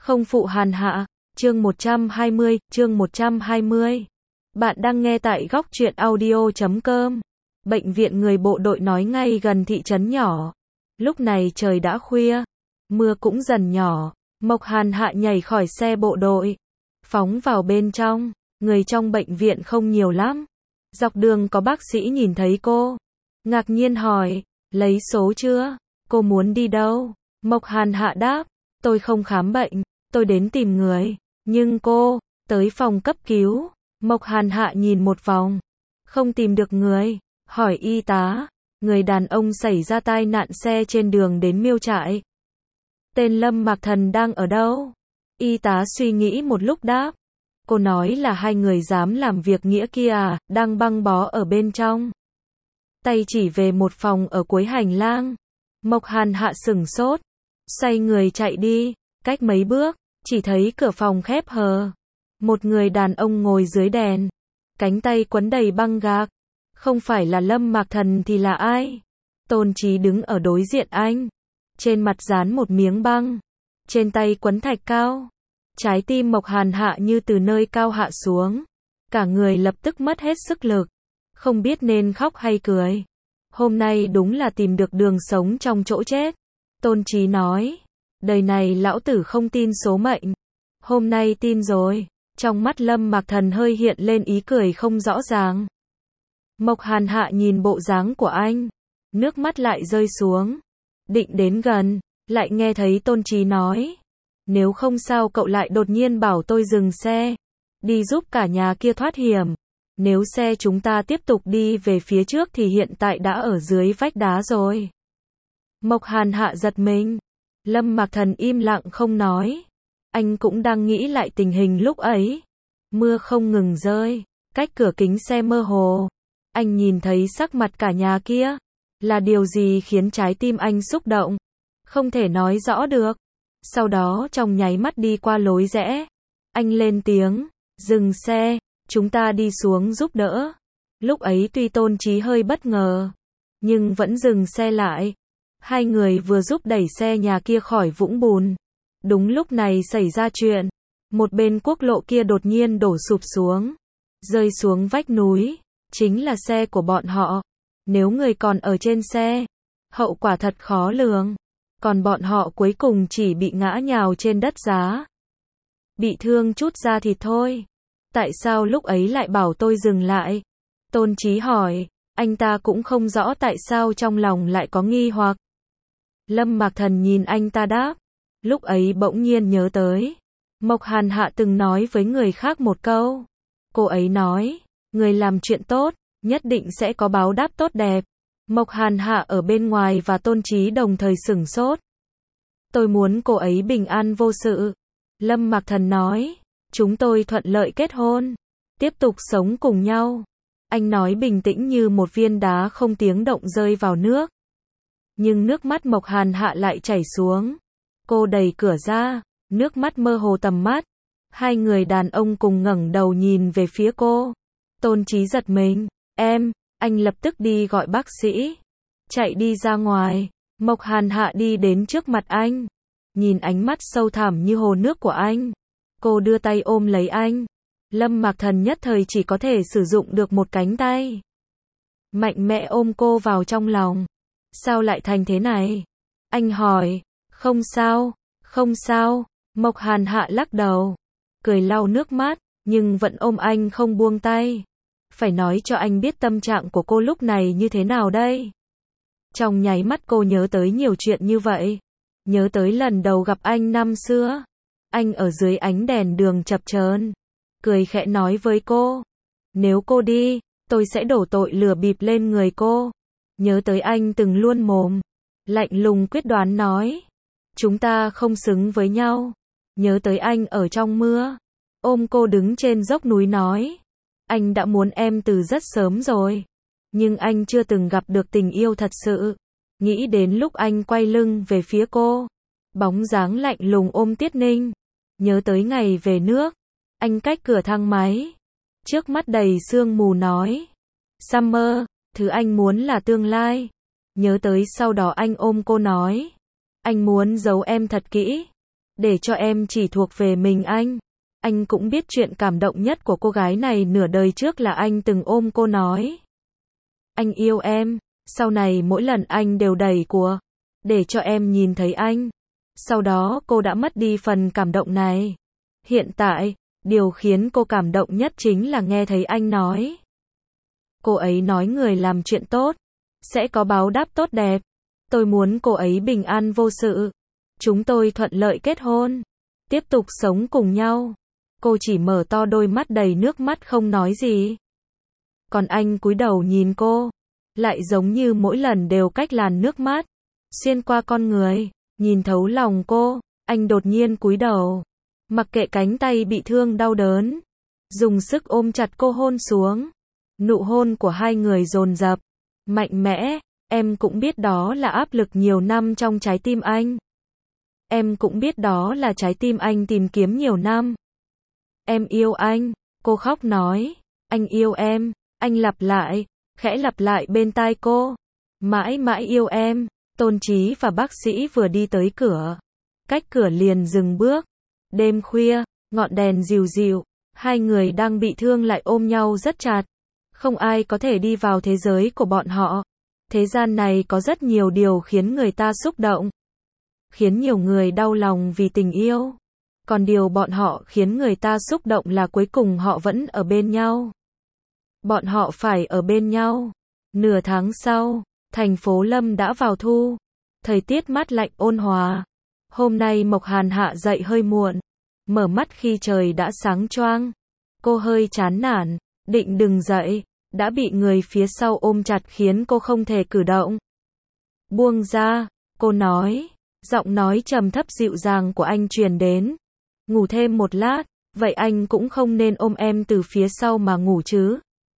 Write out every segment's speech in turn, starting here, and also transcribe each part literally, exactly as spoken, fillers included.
Không phụ hàn hạ, chương một trăm hai mươi, chương một trăm hai mươi. Bạn đang nghe tại góc truyện audio chấm com. Bệnh viện người bộ đội nói ngay gần thị trấn nhỏ. Lúc này trời đã khuya, mưa cũng dần nhỏ. Mộc Hàn Hạ nhảy khỏi xe bộ đội, phóng vào bên trong. Người trong bệnh viện không nhiều lắm. Dọc đường có bác sĩ nhìn thấy cô, ngạc nhiên hỏi, lấy số chưa? Cô muốn đi đâu? Mộc Hàn Hạ đáp, tôi không khám bệnh, tôi đến tìm người. Nhưng cô, tới phòng cấp cứu. Mộc Hàn Hạ nhìn một vòng, không tìm được người, hỏi y tá, người đàn ông xảy ra tai nạn xe trên đường đến Miêu Trại. Tên Lâm Mạc Thần đang ở đâu? Y tá suy nghĩ một lúc đáp, cô nói là hai người dám làm việc nghĩa kia à, đang băng bó ở bên trong. Tay chỉ về một phòng ở cuối hành lang. Mộc Hàn Hạ sửng sốt, xoay người chạy đi, cách mấy bước, chỉ thấy cửa phòng khép hờ. Một người đàn ông ngồi dưới đèn, cánh tay quấn đầy băng gạc. Không phải là Lâm Mạc Thần thì là ai? Tôn Chí đứng ở đối diện anh, trên mặt dán một miếng băng, trên tay quấn thạch cao. Trái tim Mộc Hàn Hạ như từ nơi cao hạ xuống, cả người lập tức mất hết sức lực, không biết nên khóc hay cười. Hôm nay đúng là tìm được đường sống trong chỗ chết. Tôn Chí nói, đời này lão tử không tin số mệnh, hôm nay tin rồi. Trong mắt Lâm Mạc Thần hơi hiện lên ý cười không rõ ràng. Mộc Hàn Hạ nhìn bộ dáng của anh, nước mắt lại rơi xuống. Định đến gần, lại nghe thấy Tôn Chí nói, nếu không sao cậu lại đột nhiên bảo tôi dừng xe, đi giúp cả nhà kia thoát hiểm. Nếu xe chúng ta tiếp tục đi về phía trước thì hiện tại đã ở dưới vách đá rồi. Mộc Hàn Hạ giật mình. Lâm Mạc Thần im lặng không nói. Anh cũng đang nghĩ lại tình hình lúc ấy. Mưa không ngừng rơi, cách cửa kính xe mơ hồ. Anh nhìn thấy sắc mặt cả nhà kia. Là điều gì khiến trái tim anh xúc động? Không thể nói rõ được. Sau đó trong nháy mắt đi qua lối rẽ, anh lên tiếng, dừng xe, chúng ta đi xuống giúp đỡ. Lúc ấy tuy Tôn Chí hơi bất ngờ, nhưng vẫn dừng xe lại. Hai người vừa giúp đẩy xe nhà kia khỏi vũng bùn. Đúng lúc này xảy ra chuyện. Một bên quốc lộ kia đột nhiên đổ sụp xuống, rơi xuống vách núi. Chính là xe của bọn họ. Nếu người còn ở trên xe, hậu quả thật khó lường. Còn bọn họ cuối cùng chỉ bị ngã nhào trên đất giá, bị thương chút da thịt thôi. Tại sao lúc ấy lại bảo tôi dừng lại? Tôn Chí hỏi. Anh ta cũng không rõ tại sao trong lòng lại có nghi hoặc. Lâm Mạc Thần nhìn anh ta đáp. Lúc ấy bỗng nhiên nhớ tới, Mộc Hàn Hạ từng nói với người khác một câu. Cô ấy nói, người làm chuyện tốt, nhất định sẽ có báo đáp tốt đẹp. Mộc Hàn Hạ ở bên ngoài và Tôn Chí đồng thời sửng sốt. Tôi muốn cô ấy bình an vô sự. Lâm Mạc Thần nói, chúng tôi thuận lợi kết hôn, tiếp tục sống cùng nhau. Anh nói bình tĩnh như một viên đá không tiếng động rơi vào nước. Nhưng nước mắt Mộc Hàn Hạ lại chảy xuống. Cô đẩy cửa ra, nước mắt mơ hồ tầm mắt. Hai người đàn ông cùng ngẩng đầu nhìn về phía cô. Tôn Chí giật mình, em, anh lập tức đi gọi bác sĩ. Chạy đi ra ngoài, Mộc Hàn Hạ đi đến trước mặt anh. Nhìn ánh mắt sâu thẳm như hồ nước của anh. Cô đưa tay ôm lấy anh. Lâm Mạc Thần nhất thời chỉ có thể sử dụng được một cánh tay. Mạnh mẽ ôm cô vào trong lòng. Sao lại thành thế này? Anh hỏi. Không sao, không sao. Mộc Hàn Hạ lắc đầu, cười lau nước mắt, nhưng vẫn ôm anh không buông tay. Phải nói cho anh biết tâm trạng của cô lúc này như thế nào đây? Trong nháy mắt cô nhớ tới nhiều chuyện như vậy. Nhớ tới lần đầu gặp anh năm xưa. Anh ở dưới ánh đèn đường chập chờn, cười khẽ nói với cô. Nếu cô đi, tôi sẽ đổ tội lừa bịp lên người cô. Nhớ tới anh từng luôn mồm lạnh lùng quyết đoán nói, chúng ta không xứng với nhau. Nhớ tới anh ở trong mưa, ôm cô đứng trên dốc núi nói, anh đã muốn em từ rất sớm rồi. Nhưng anh chưa từng gặp được tình yêu thật sự. Nghĩ đến lúc anh quay lưng về phía cô, bóng dáng lạnh lùng ôm Tiết Ninh. Nhớ tới ngày về nước, anh cách cửa thang máy, trước mắt đầy sương mù nói, Summer, thứ anh muốn là tương lai. Nhớ tới sau đó anh ôm cô nói, anh muốn giấu em thật kỹ. để cho em chỉ thuộc về mình anh. Anh cũng biết chuyện cảm động nhất của cô gái này nửa đời trước là anh từng ôm cô nói. Anh yêu em, sau này mỗi lần anh đều đẩy của, để cho em nhìn thấy anh. Sau đó cô đã mất đi phần cảm động này. Hiện tại, điều khiến cô cảm động nhất chính là nghe thấy anh nói. Cô ấy nói người làm chuyện tốt, sẽ có báo đáp tốt đẹp. Tôi muốn cô ấy bình an vô sự. Chúng tôi thuận lợi kết hôn, tiếp tục sống cùng nhau. Cô chỉ mở to đôi mắt đầy nước mắt không nói gì. Còn anh cúi đầu nhìn cô, lại giống như mỗi lần đều cách làn nước mắt, xuyên qua con người, nhìn thấu lòng cô. Anh đột nhiên cúi đầu, mặc kệ cánh tay bị thương đau đớn, dùng sức ôm chặt cô hôn xuống. Nụ hôn của hai người dồn dập, mạnh mẽ. Em cũng biết đó là áp lực nhiều năm trong trái tim anh. Em cũng biết đó là trái tim anh tìm kiếm nhiều năm. Em yêu anh, cô khóc nói. Anh yêu em, anh lặp lại, khẽ lặp lại bên tai cô. Mãi mãi yêu em. Tôn Chí và bác sĩ vừa đi tới cửa, cách cửa liền dừng bước. Đêm khuya, ngọn đèn dịu dịu, hai người đang bị thương lại ôm nhau rất chặt. Không ai có thể đi vào thế giới của bọn họ. Thế gian này có rất nhiều điều khiến người ta xúc động, khiến nhiều người đau lòng vì tình yêu. Còn điều bọn họ khiến người ta xúc động là cuối cùng họ vẫn ở bên nhau. Bọn họ phải ở bên nhau. Nửa tháng sau, thành phố Lâm đã vào thu. Thời tiết mát lạnh ôn hòa. Hôm nay Mộc Hàn Hạ dậy hơi muộn. Mở mắt khi trời đã sáng choang. Cô hơi chán nản, định đừng dậy, đã bị người phía sau ôm chặt khiến cô không thể cử động. Buông ra, cô nói. Giọng nói trầm thấp dịu dàng của anh truyền đến. Ngủ thêm một lát, vậy anh cũng không nên ôm em từ phía sau mà ngủ chứ.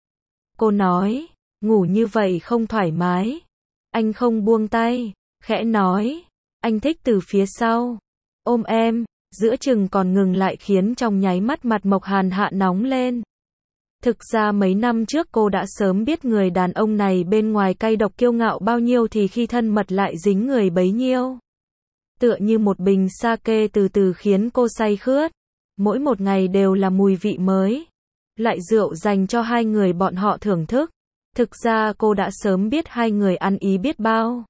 Cô nói, ngủ như vậy không thoải mái. Anh không buông tay, khẽ nói, anh thích từ phía sau. Ôm em, giữa chừng còn ngừng lại khiến trong nháy mắt mặt Mộc Hàn Hạ nóng lên. Thực ra mấy năm trước cô đã sớm biết người đàn ông này bên ngoài cay độc kiêu ngạo bao nhiêu thì khi thân mật lại dính người bấy nhiêu. Tựa như một bình sake từ từ khiến cô say khướt. Mỗi một ngày đều là mùi vị mới. Lại rượu dành cho hai người bọn họ thưởng thức. Thực ra cô đã sớm biết hai người ăn ý biết bao.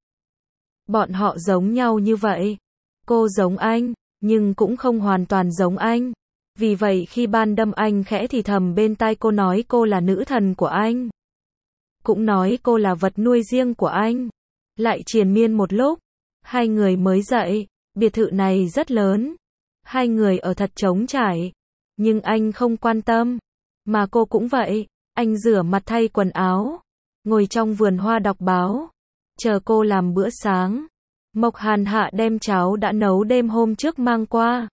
Bọn họ giống nhau như vậy. Cô giống anh, nhưng cũng không hoàn toàn giống anh. Vì vậy khi ban đêm anh khẽ thì thầm bên tai cô nói cô là nữ thần của anh. Cũng nói cô là vật nuôi riêng của anh. Lại triền miên một lúc. Hai người mới dậy, biệt thự này rất lớn. Hai người ở thật trống trải. Nhưng anh không quan tâm. Mà cô cũng vậy. Anh rửa mặt thay quần áo. Ngồi trong vườn hoa đọc báo. Chờ cô làm bữa sáng. Mộc Hàn Hạ đem cháo đã nấu đêm hôm trước mang qua.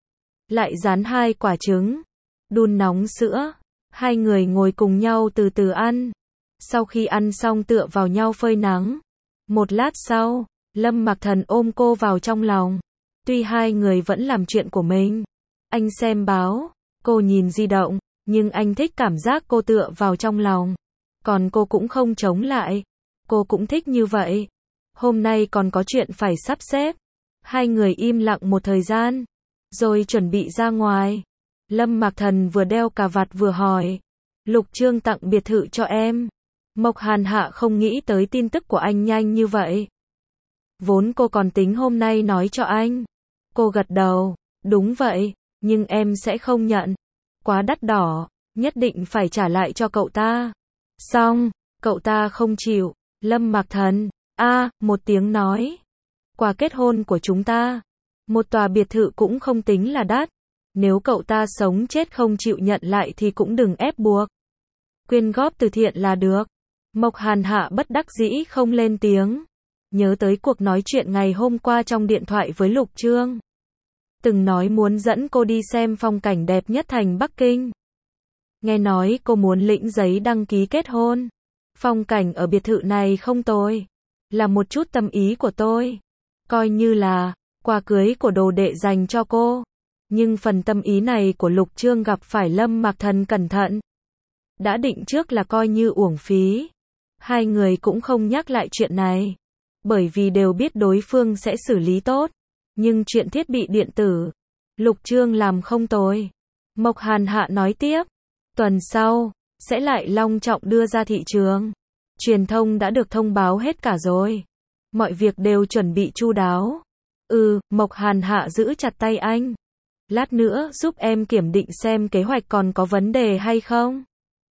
Lại rán hai quả trứng. Đun nóng sữa. Hai người ngồi cùng nhau từ từ ăn. Sau khi ăn xong tựa vào nhau phơi nắng. Một lát sau, Lâm Mặc Thần ôm cô vào trong lòng. Tuy hai người vẫn làm chuyện của mình. Anh xem báo, cô nhìn di động, nhưng anh thích cảm giác cô tựa vào trong lòng. Còn cô cũng không chống lại. Cô cũng thích như vậy. Hôm nay còn có chuyện phải sắp xếp. Hai người im lặng một thời gian, rồi chuẩn bị ra ngoài. Lâm Mặc Thần vừa đeo cà vạt vừa hỏi. Lục Trương tặng biệt thự cho em. Mộc Hàn Hạ không nghĩ tới tin tức của anh nhanh như vậy. Vốn cô còn tính hôm nay nói cho anh. Cô gật đầu. Đúng vậy, nhưng em sẽ không nhận. Quá đắt đỏ, nhất định phải trả lại cho cậu ta. Xong, cậu ta không chịu. Lâm Mặc Thần, a, à, một tiếng nói. Quà kết hôn của chúng ta. Một tòa biệt thự cũng không tính là đắt. Nếu cậu ta sống chết không chịu nhận lại thì cũng đừng ép buộc. Quyên góp từ thiện là được. Mộc Hàn Hạ bất đắc dĩ không lên tiếng. Nhớ tới cuộc nói chuyện ngày hôm qua trong điện thoại với Lục Trương. Từng nói muốn dẫn cô đi xem phong cảnh đẹp nhất thành Bắc Kinh. Nghe nói cô muốn lĩnh giấy đăng ký kết hôn. Phong cảnh ở biệt thự này không tồi. Là một chút tâm ý của tôi. Coi như là quà cưới của đồ đệ dành cho cô. Nhưng phần tâm ý này của Lục Trương gặp phải Lâm Mặc Thần cẩn thận. Đã định trước là coi như uổng phí. Hai người cũng không nhắc lại chuyện này. Bởi vì đều biết đối phương sẽ xử lý tốt. Nhưng chuyện thiết bị điện tử, Lục Trương làm không tồi. Mộc Hàn Hạ nói tiếp, tuần sau, sẽ lại long trọng đưa ra thị trường. Truyền thông đã được thông báo hết cả rồi. Mọi việc đều chuẩn bị chu đáo. Ừ, Mộc Hàn Hạ giữ chặt tay anh. Lát nữa giúp em kiểm định xem kế hoạch còn có vấn đề hay không.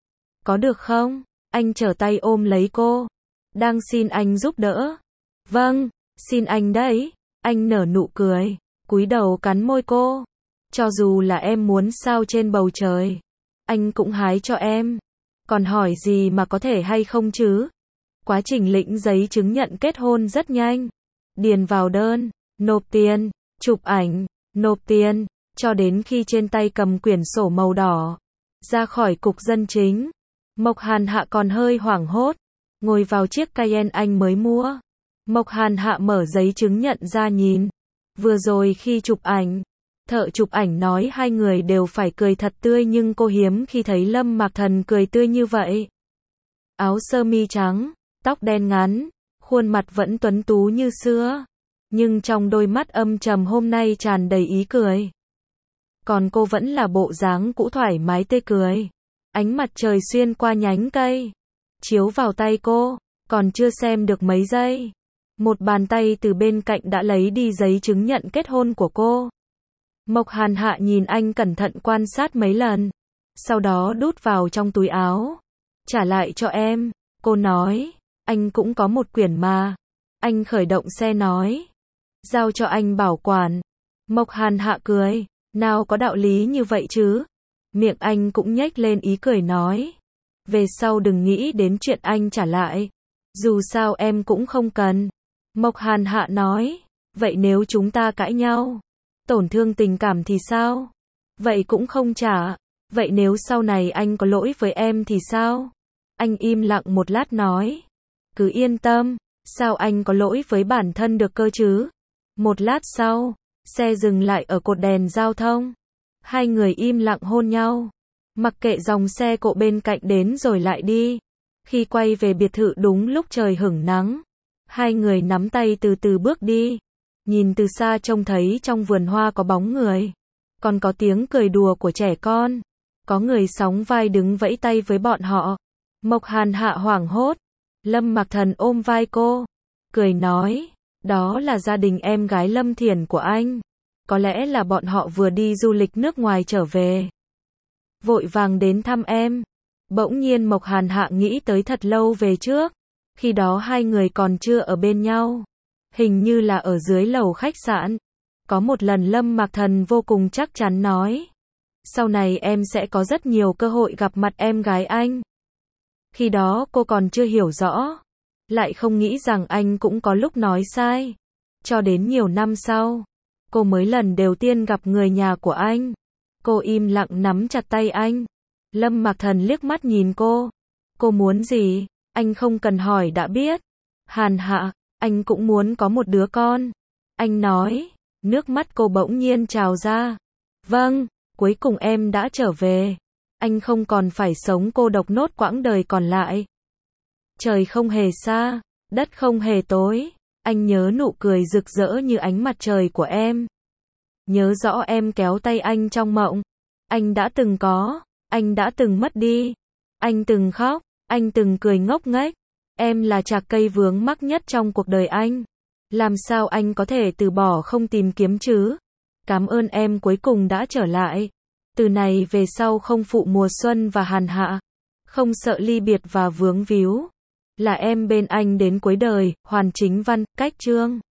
Có được không? Anh trở tay ôm lấy cô. Đang xin anh giúp đỡ. Vâng, xin anh đấy. Anh nở nụ cười, cúi đầu cắn môi cô. Cho dù là em muốn sao trên bầu trời, anh cũng hái cho em. Còn hỏi gì mà có thể hay không chứ? Quá trình lĩnh giấy chứng nhận kết hôn rất nhanh. Điền vào đơn, nộp tiền, chụp ảnh, nộp tiền, cho đến khi trên tay cầm quyển sổ màu đỏ. Ra khỏi cục dân chính, Mộc Hàn Hạ còn hơi hoảng hốt, ngồi vào chiếc Cayenne anh mới mua. Mộc Hàn Hạ mở giấy chứng nhận ra nhìn. Vừa rồi khi chụp ảnh, thợ chụp ảnh nói hai người đều phải cười thật tươi, nhưng cô hiếm khi thấy Lâm Mạc Thần cười tươi như vậy. Áo sơ mi trắng, tóc đen ngắn, khuôn mặt vẫn tuấn tú như xưa, nhưng trong đôi mắt âm trầm hôm nay tràn đầy ý cười. Còn cô vẫn là bộ dáng cũ thoải mái tươi cười. Ánh mặt trời xuyên qua nhánh cây, chiếu vào tay cô, còn chưa xem được mấy giây. Một bàn tay từ bên cạnh đã lấy đi giấy chứng nhận kết hôn của cô. Mộc Hàn Hạ nhìn anh cẩn thận quan sát mấy lần, sau đó đút vào trong túi áo. Trả lại cho em, cô nói, anh cũng có một quyển mà. Anh khởi động xe nói, giao cho anh bảo quản. Mộc Hàn Hạ cười, nào có đạo lý như vậy chứ. Miệng anh cũng nhếch lên ý cười nói, về sau đừng nghĩ đến chuyện anh trả lại. Dù sao em cũng không cần. Mộc Hàn Hạ nói, vậy nếu chúng ta cãi nhau, tổn thương tình cảm thì sao? Vậy cũng không trả. Vậy nếu sau này anh có lỗi với em thì sao? Anh im lặng một lát nói, cứ yên tâm, sao anh có lỗi với bản thân được cơ chứ? Một lát sau, xe dừng lại ở cột đèn giao thông. Hai người im lặng hôn nhau, mặc kệ dòng xe cộ bên cạnh đến rồi lại đi. Khi quay về biệt thự đúng lúc trời hửng nắng, hai người nắm tay từ từ bước đi. Nhìn từ xa trông thấy trong vườn hoa có bóng người, còn có tiếng cười đùa của trẻ con. Có người sóng vai đứng vẫy tay với bọn họ. Mộc Hàn Hạ hoảng hốt. Lâm Mạc Thần ôm vai cô, cười nói, đó là gia đình em gái Lâm Thiển của anh. Có lẽ là bọn họ vừa đi du lịch nước ngoài trở về, vội vàng đến thăm em. Bỗng nhiên Mộc Hàn Hạ nghĩ tới thật lâu về trước. Khi đó hai người còn chưa ở bên nhau. Hình như là ở dưới lầu khách sạn. Có một lần Lâm Mạc Thần vô cùng chắc chắn nói, sau này em sẽ có rất nhiều cơ hội gặp mặt em gái anh. Khi đó cô còn chưa hiểu rõ, lại không nghĩ rằng anh cũng có lúc nói sai. Cho đến nhiều năm sau, cô mới lần đầu tiên gặp người nhà của anh. Cô im lặng nắm chặt tay anh. Lâm Mạc Thần liếc mắt nhìn cô. Cô muốn gì? Anh không cần hỏi đã biết. Hàn Hạ, anh cũng muốn có một đứa con. Anh nói. Nước mắt cô bỗng nhiên trào ra. Vâng, cuối cùng em đã trở về. Anh không còn phải sống cô độc nốt quãng đời còn lại. Trời không hề xa, đất không hề tối. Anh nhớ nụ cười rực rỡ như ánh mặt trời của em. Nhớ rõ em kéo tay anh trong mộng. Anh đã từng có, anh đã từng mất đi. Anh từng khóc, anh từng cười ngốc nghếch. Em là chạc cây vướng mắc nhất trong cuộc đời anh. Làm sao anh có thể từ bỏ không tìm kiếm chứ? Cảm ơn em cuối cùng đã trở lại. Từ này về sau không phụ mùa xuân và Hàn Hạ. Không sợ ly biệt và vướng víu. Là em bên anh đến cuối đời. Hoàn Chính Văn, Cách Chương.